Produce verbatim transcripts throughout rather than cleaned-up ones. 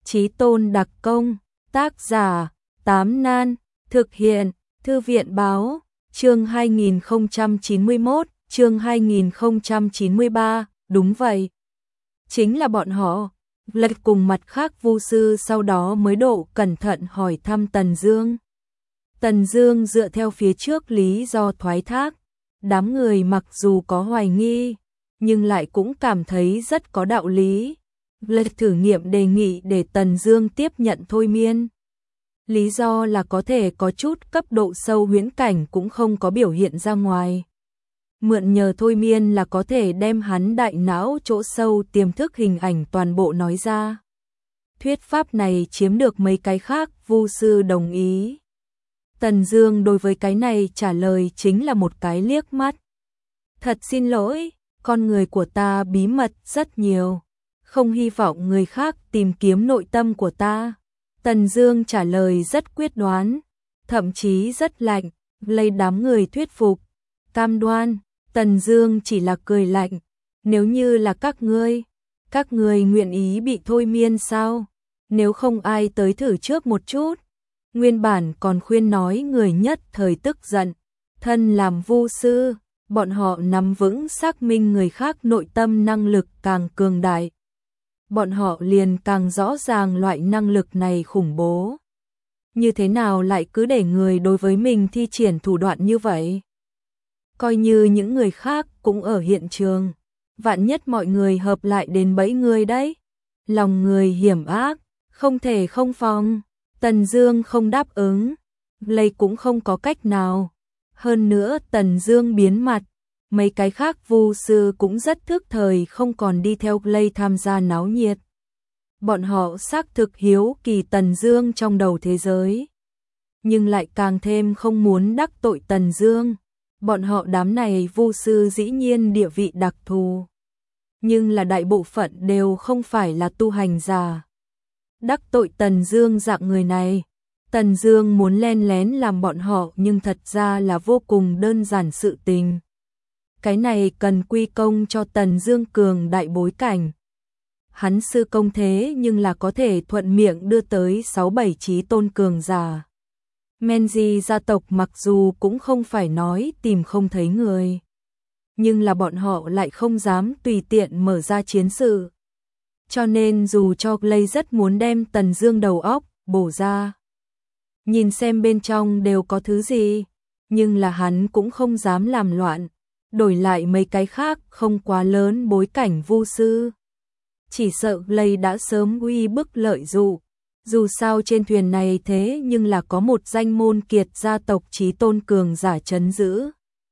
Chí Tôn đặc công, tác giả, Tám Nan, thực hiện, Thư viện báo, chương hai nghìn không trăm chín mươi mốt, chương hai nghìn không trăm chín mươi ba, đúng vậy. Chính là bọn họ, lật cùng mặt khác vu sư sau đó mới độ cẩn thận hỏi thăm Tần Dương. Tần Dương dựa theo phía trước lý do thoái thác, đám người mặc dù có hoài nghi, nhưng lại cũng cảm thấy rất có đạo lý. Lật thử nghiệm đề nghị để Tần Dương tiếp nhận thôi miên. Lý do là có thể có chút cấp độ sâu huyễn cảnh cũng không có biểu hiện ra ngoài. Mượn nhờ thôi miên là có thể đem hắn đại não chỗ sâu tiềm thức hình ảnh toàn bộ nói ra. Thuyết pháp này chiếm được mấy cái khác vu sư đồng ý. Tần Dương đối với cái này trả lời chính là một cái liếc mắt. Thật xin lỗi, con người của ta bí mật rất nhiều, không hy vọng người khác tìm kiếm nội tâm của ta. Tần Dương trả lời rất quyết đoán, thậm chí rất lạnh, lấy đám người thuyết phục, cam đoan. Tần Dương chỉ là cười lạnh, nếu như là các ngươi, các ngươi nguyện ý bị thôi miên sao? Nếu không ai tới thử trước một chút. Nguyên bản còn khuyên nói người nhất thời tức giận, thân làm vu sư, bọn họ nắm vững xác minh người khác nội tâm năng lực càng cường đại. Bọn họ liền càng rõ ràng loại năng lực này khủng bố. Như thế nào lại cứ để người đối với mình thi triển thủ đoạn như vậy? Coi như những người khác cũng ở hiện trường, vạn nhất mọi người hợp lại đến bẫy người đấy. Lòng người hiểm ác, không thể không phòng. Tần Dương không đáp ứng, Lây cũng không có cách nào. Hơn nữa Tần Dương biến mặt, mấy cái khác vu sư cũng rất thức thời không còn đi theo Lây tham gia náo nhiệt. Bọn họ xác thực hiếu kỳ Tần Dương trong đầu thế giới, nhưng lại càng thêm không muốn đắc tội Tần Dương. Bọn họ đám này vu sư dĩ nhiên địa vị đặc thù, nhưng là đại bộ phận đều không phải là tu hành giả. Đắc tội Tần Dương dạng người này, Tần Dương muốn len lén làm bọn họ nhưng thật ra là vô cùng đơn giản sự tình. Cái này cần quy công cho Tần Dương cường đại bối cảnh. Hắn sư công thế nhưng là có thể thuận miệng đưa tới sáu bảy chí tôn cường giả. Menji gia tộc mặc dù cũng không phải nói tìm không thấy người, nhưng là bọn họ lại không dám tùy tiện mở ra chiến sự. Cho nên dù cho Lây rất muốn đem Tần Dương đầu óc bổ ra, nhìn xem bên trong đều có thứ gì, nhưng là hắn cũng không dám làm loạn, đổi lại mấy cái khác không quá lớn bối cảnh vu sư. Chỉ sợ Lây đã sớm uy bức lợi dụ, dù sao trên thuyền này thế nhưng là có một danh môn kiệt gia tộc chí tôn cường giả trấn giữ.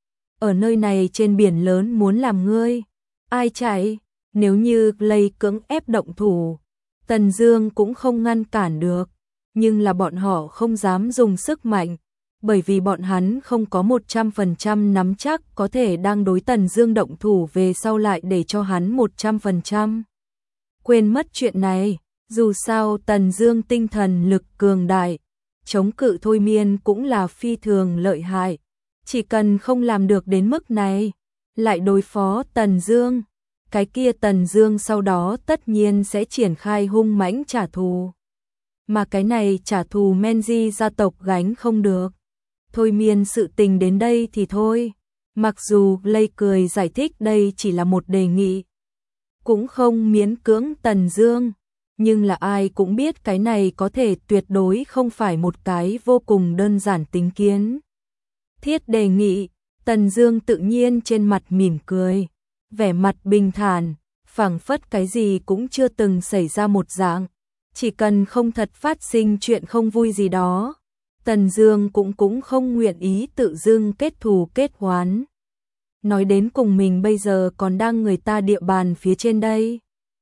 Ở nơi này trên biển lớn muốn làm ngươi, ai chạy? Nếu như Lây cưỡng ép động thủ, Tần Dương cũng không ngăn cản được, nhưng là bọn họ không dám dùng sức mạnh, bởi vì bọn hắn không có một trăm phần trăm nắm chắc có thể đang đối Tần Dương động thủ về sau lại để cho hắn một trăm phần trăm. Quên mất chuyện này, dù sao Tần Dương tinh thần lực cường đại, chống cự thôi miên cũng là phi thường lợi hại, chỉ cần không làm được đến mức này, lại đối phó Tần Dương, cái kia Tần Dương sau đó tất nhiên sẽ triển khai hung mãnh trả thù. Mà cái này trả thù Menji gia tộc gánh không được. Thôi miên sự tình đến đây thì thôi. Mặc dù Lây cười giải thích đây chỉ là một đề nghị, cũng không miễn cưỡng Tần Dương, nhưng là ai cũng biết cái này có thể tuyệt đối không phải một cái vô cùng đơn giản tính kiến. Thiết đề nghị, Tần Dương tự nhiên trên mặt mỉm cười, vẻ mặt bình thản, phảng phất cái gì cũng chưa từng xảy ra một dạng, chỉ cần không thật phát sinh chuyện không vui gì đó, Tần Dương cũng cũng không nguyện ý tự dưng kết thù kết oán. Nói đến cùng mình bây giờ còn đang người ta địa bàn phía trên đây.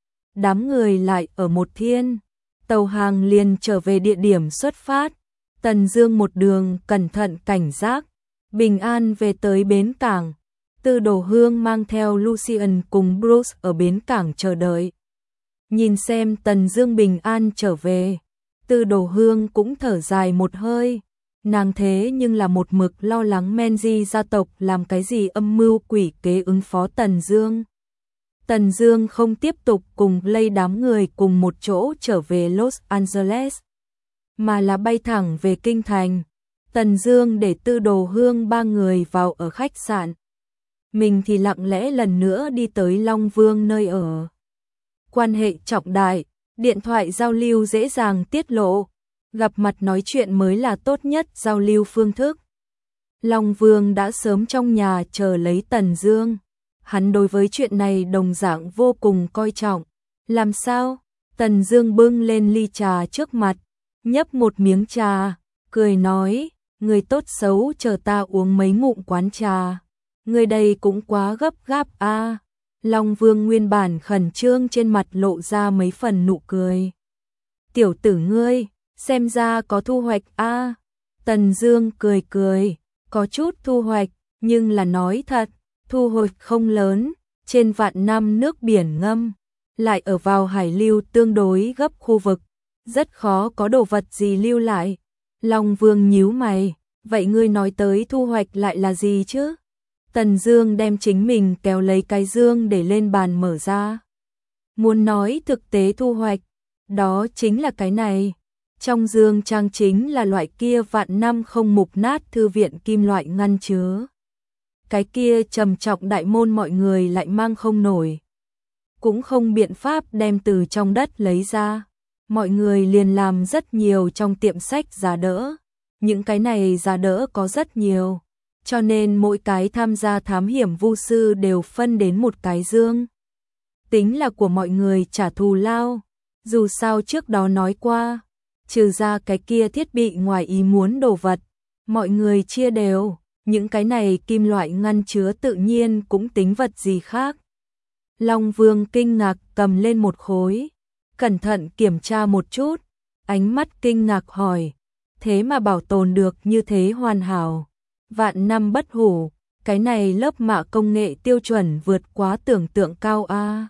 Đám người lại ở một thiên, tàu hàng liền trở về địa điểm xuất phát. Tần Dương một đường cẩn thận cảnh giác, bình an về tới bến cảng. Tư Đồ Hương mang theo Lucian cùng Bruce ở bến cảng chờ đợi. Nhìn xem Tần Dương bình an trở về, Tư Đồ Hương cũng thở dài một hơi. Nàng thế nhưng là một mực lo lắng Menji gia tộc làm cái gì âm mưu quỷ kế ứng phó Tần Dương. Tần Dương không tiếp tục cùng lây đám người cùng một chỗ trở về Los Angeles, mà là bay thẳng về kinh thành. Tần Dương để Tư Đồ Hương ba người vào ở khách sạn. Mình thì lặng lẽ lần nữa đi tới Long Vương nơi ở. Quan hệ trọng đại, điện thoại giao lưu dễ dàng tiết lộ, gặp mặt nói chuyện mới là tốt nhất giao lưu phương thức. Long Vương đã sớm trong nhà chờ lấy Tần Dương. Hắn đối với chuyện này đồng dạng vô cùng coi trọng. Làm sao? Tần Dương bưng lên ly trà trước mặt, nhấp một miếng trà, cười nói, người tốt xấu chờ ta uống mấy ngụm quán trà. Người đây cũng quá gấp gáp a. À. Long Vương nguyên bản khẩn trương trên mặt lộ ra mấy phần nụ cười. Tiểu tử ngươi, xem ra có thu hoạch a. À. Tần Dương cười cười, có chút thu hoạch, nhưng là nói thật, thu hoạch không lớn, trên vạn năm nước biển ngâm, lại ở vào hải lưu tương đối gấp khu vực, rất khó có đồ vật gì lưu lại. Long Vương nhíu mày, vậy ngươi nói tới thu hoạch lại là gì chứ? Tần Dương đem chính mình kéo lấy cái dương để lên bàn mở ra. Muốn nói thực tế thu hoạch, đó chính là cái này. Trong dương trang chính là loại kia vạn năm không mục nát thư viện kim loại ngăn chứa. Cái kia trầm trọng đại môn mọi người lại mang không nổi, cũng không biện pháp đem từ trong đất lấy ra. Mọi người liền làm rất nhiều trong tiệm sách giá đỡ. Những cái này giá đỡ có rất nhiều, cho nên mỗi cái tham gia thám hiểm vu sư đều phân đến một cái dương. Tính là của mọi người trả thù lao. Dù sao trước đó nói qua, trừ ra cái kia thiết bị ngoài ý muốn đồ vật, mọi người chia đều. Những cái này kim loại ngăn chứa tự nhiên cũng tính vật gì khác. Long Vương kinh ngạc cầm lên một khối, cẩn thận kiểm tra một chút, ánh mắt kinh ngạc hỏi, thế mà bảo tồn được như thế hoàn hảo, vạn năm bất hủ, cái này lớp mạ công nghệ tiêu chuẩn vượt quá tưởng tượng cao a. À.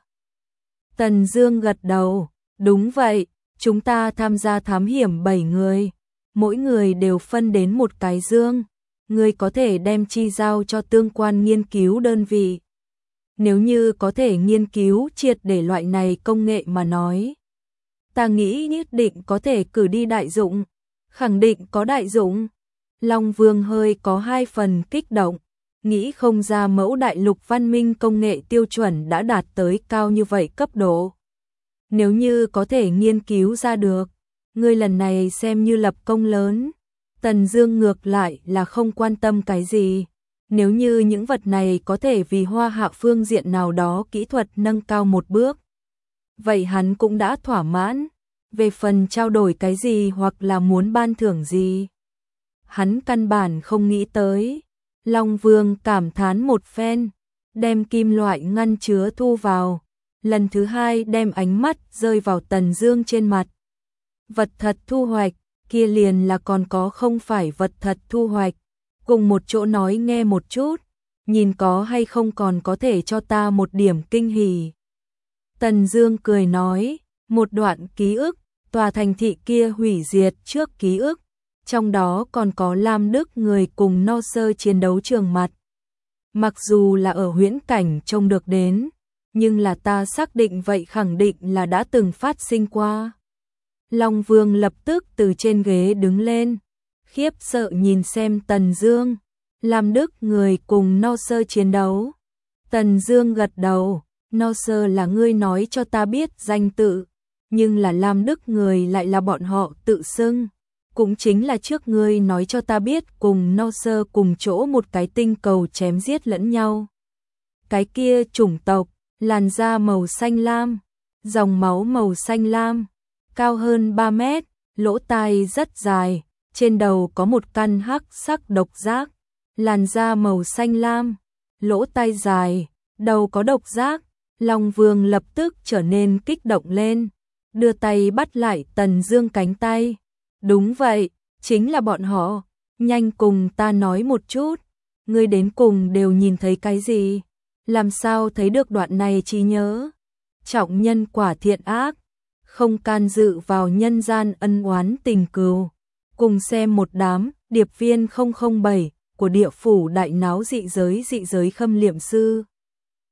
Tần Dương gật đầu, đúng vậy, chúng ta tham gia thám hiểm bảy người, mỗi người đều phân đến một cái dương. Ngươi có thể đem chi giao cho tương quan nghiên cứu đơn vị. Nếu như có thể nghiên cứu triệt để loại này công nghệ mà nói, ta nghĩ nhất định có thể cử đi đại dụng, khẳng định có đại dụng. Long Vương hơi có hai phần kích động, nghĩ không ra mẫu đại lục văn minh công nghệ tiêu chuẩn đã đạt tới cao như vậy cấp độ. Nếu như có thể nghiên cứu ra được, ngươi lần này xem như lập công lớn. Tần Dương ngược lại là không quan tâm cái gì. Nếu như những vật này có thể vì Hoa Hạ phương diện nào đó kỹ thuật nâng cao một bước, vậy hắn cũng đã thỏa mãn. Về phần trao đổi cái gì hoặc là muốn ban thưởng gì, hắn căn bản không nghĩ tới. Long Vương cảm thán một phen, đem kim loại ngăn chứa thu vào, lần thứ hai đem ánh mắt rơi vào Tần Dương trên mặt. Vật thật thu hoạch, kia liền là còn có không phải vật thật thu hoạch, cùng một chỗ nói nghe một chút, nhìn có hay không còn có thể cho ta một điểm kinh hỉ. Tần Dương cười nói, một đoạn ký ức, tòa thành thị kia hủy diệt trước ký ức, trong đó còn có Lam Đức người cùng no sơ chiến đấu trường mặt. Mặc dù là ở huyễn cảnh trông được đến, nhưng là ta xác định vậy khẳng định là đã từng phát sinh qua. Long Vương lập tức từ trên ghế đứng lên, khiếp sợ nhìn xem Tần Dương. Lam Đức người cùng no sơ chiến đấu. Tần Dương gật đầu, no sơ là ngươi nói cho ta biết danh tự, nhưng là Lam Đức người lại là bọn họ tự xưng. Cũng chính là trước ngươi nói cho ta biết cùng no sơ cùng chỗ một cái tinh cầu chém giết lẫn nhau. Cái kia chủng tộc, làn da màu xanh lam, dòng máu màu xanh lam, cao hơn ba mét, lỗ tai rất dài, trên đầu có một căn hắc sắc độc giác, làn da màu xanh lam, lỗ tai dài, đầu có độc giác. Long Vương lập tức trở nên kích động lên, đưa tay bắt lại Tần Dương cánh tay. Đúng vậy, chính là bọn họ, nhanh cùng ta nói một chút, ngươi đến cùng đều nhìn thấy cái gì? Làm sao thấy được đoạn này trí nhớ? Trọng nhân quả thiện ác, không can dự vào nhân gian ân oán tình cừu. Cùng xem một đám điệp viên không không bảy của địa phủ đại náo dị giới dị giới khâm liệm sư.